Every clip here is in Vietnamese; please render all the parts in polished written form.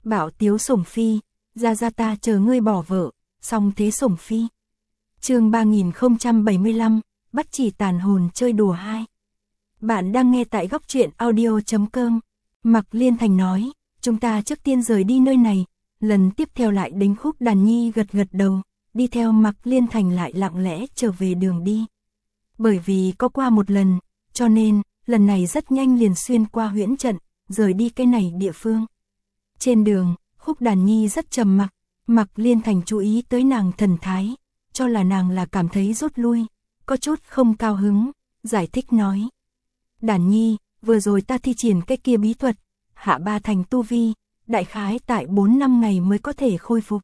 Bảo tiếu sủng phi, ra ta chờ ngươi bỏ vợ, xong thế sủng phi. Chương 3075, bắt chỉ tàn hồn chơi đùa 2. Bạn đang nghe tại góc truyện audio.com. Mạc Liên Thành nói, chúng ta trước tiên rời đi nơi này, lần tiếp theo lại đánh Khúc Đàn Nhi gật đầu, đi theo Mạc Liên Thành lại lặng lẽ trở về đường đi. Bởi vì có qua một lần, cho nên, lần này rất nhanh liền xuyên qua huyễn trận, rời đi cái này địa phương. Trên đường, Khúc Đàn Nhi rất trầm mặc, Mạc Liên Thành chú ý tới nàng thần thái, cho là nàng là cảm thấy rút lui, có chút không cao hứng, giải thích nói. Đàn Nhi, vừa rồi ta thi triển cái kia bí thuật, hạ 3 thành tu vi, đại khái tại 4-5 ngày mới có thể khôi phục.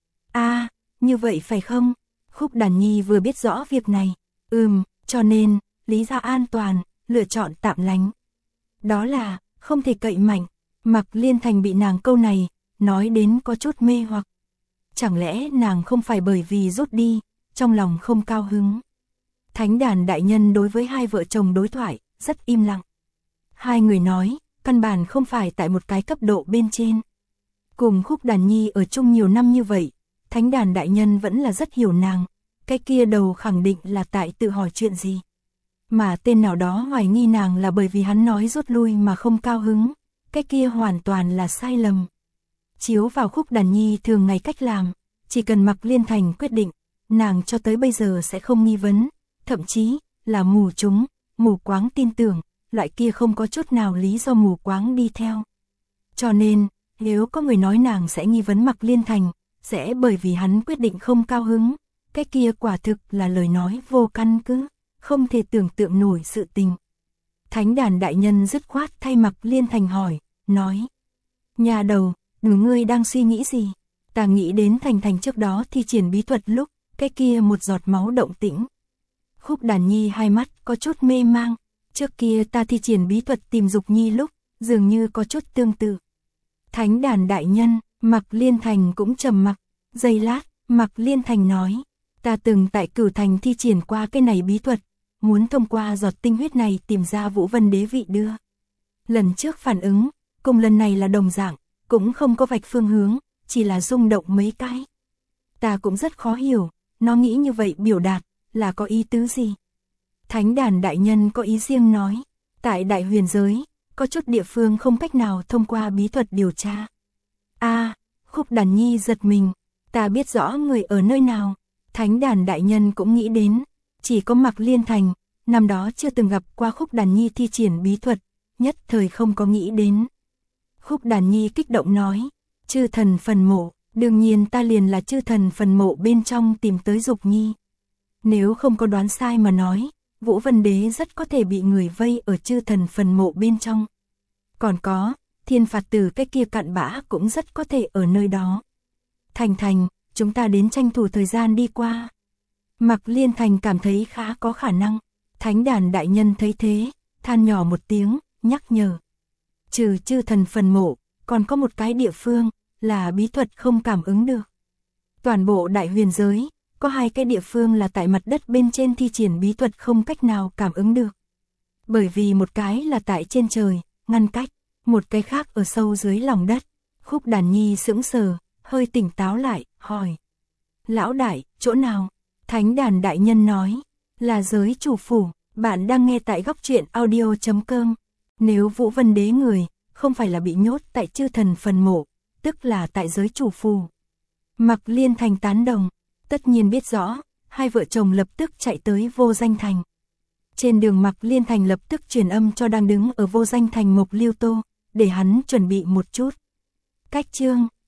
Như vậy phải không? Khúc Đàn Nhi vừa biết rõ việc này, cho nên, lý do an toàn, lựa chọn tạm lánh. Đó là, không thể cậy mạnh, Mạc Liên Thành bị nàng câu này, nói đến có chút mê hoặc. Chẳng lẽ nàng không phải bởi vì rút đi, trong lòng không cao hứng. Thánh đàn đại nhân đối với hai vợ chồng đối thoại, rất im lặng. Hai người nói, căn bản không phải tại một cái cấp độ bên trên. Cùng Khúc Đàn Nhi ở chung nhiều năm như vậy, thánh đàn đại nhân vẫn là rất hiểu nàng, cái kia đầu khẳng định là tại tự hỏi chuyện gì. Mà tên nào đó hoài nghi nàng là bởi vì hắn nói rút lui mà không cao hứng, cái kia hoàn toàn là sai lầm. Chiếu vào Khúc Đàn Nhi thường ngày cách làm, chỉ cần Mạc Liên Thành quyết định, nàng cho tới bây giờ sẽ không nghi vấn, thậm chí là mù quáng tin tưởng, loại kia không có chút nào lý do mù quáng đi theo. Cho nên, nếu có người nói nàng sẽ nghi vấn Mạc Liên Thành, sẽ bởi vì hắn quyết định không cao hứng, cái kia quả thực là lời nói vô căn cứ, không thể tưởng tượng nổi sự tình. Thánh đàn đại nhân dứt khoát thay Mạc Liên Thành hỏi, nói. Nhà đầu, ngươi đang suy nghĩ gì? Ta nghĩ đến Thành trước đó thi triển bí thuật lúc, cái kia một giọt máu động tĩnh. Khúc Đàn Nhi hai mắt có chút mê mang, trước kia ta thi triển bí thuật tìm Dục Nhi lúc, dường như có chút tương tự. Thánh đàn đại nhân, Mạc Liên Thành cũng trầm mặc, giây lát, Mạc Liên Thành nói, ta từng tại Cửu Thành thi triển qua cái này bí thuật, muốn thông qua giọt tinh huyết này tìm ra Vũ Vân Đế vị đưa. Lần trước phản ứng, cùng lần này là đồng dạng, cũng không có vạch phương hướng, chỉ là rung động mấy cái. Ta cũng rất khó hiểu, nó nghĩ như vậy biểu đạt, là có ý tứ gì? Thánh đàn đại nhân có ý riêng nói, tại đại huyền giới, có chút địa phương không cách nào thông qua bí thuật điều tra. Khúc Đàn Nhi giật mình, ta biết rõ người ở nơi nào. Thánh đàn đại nhân cũng nghĩ đến, chỉ có Mạc Liên Thành, năm đó chưa từng gặp qua Khúc Đàn Nhi thi triển bí thuật, nhất thời không có nghĩ đến. Khúc Đàn Nhi kích động nói, chư thần phần mộ, đương nhiên ta liền là chư thần phần mộ bên trong tìm tới Dục Nhi. Nếu không có đoán sai mà nói, Vũ Vân Đế rất có thể bị người vây ở chư thần phần mộ bên trong. Còn có, Thiên Phạt Tử cái kia cặn bã cũng rất có thể ở nơi đó. Thành, chúng ta đến tranh thủ thời gian đi qua. Mạc Liên Thành cảm thấy khá có khả năng. Thánh đàn đại nhân thấy thế, than nhỏ một tiếng, nhắc nhở. Trừ chư thần phần mộ, còn có một cái địa phương, là bí thuật không cảm ứng được. Toàn bộ đại huyền giới, có 2 cái địa phương là tại mặt đất bên trên thi triển bí thuật không cách nào cảm ứng được. Bởi vì một cái là tại trên trời, ngăn cách, một cái khác ở sâu dưới lòng đất. Khúc Đàn Nhi sững sờ, hơi tỉnh táo lại, hỏi. Lão đại, chỗ nào? Thánh đàn đại nhân nói, là giới chủ phủ, bạn đang nghe tại góc truyện audio.com. Nếu Vũ Vân Đế người, không phải là bị nhốt tại chư thần phần mộ, tức là tại giới chủ phủ. Mạc Liên Thành tán đồng, tất nhiên biết rõ, hai vợ chồng lập tức chạy tới Vô Danh Thành. Trên đường Mạc Liên Thành lập tức truyền âm cho đang đứng ở Vô Danh Thành Mộc Liêu Tô, để hắn chuẩn bị một chút. Cách chương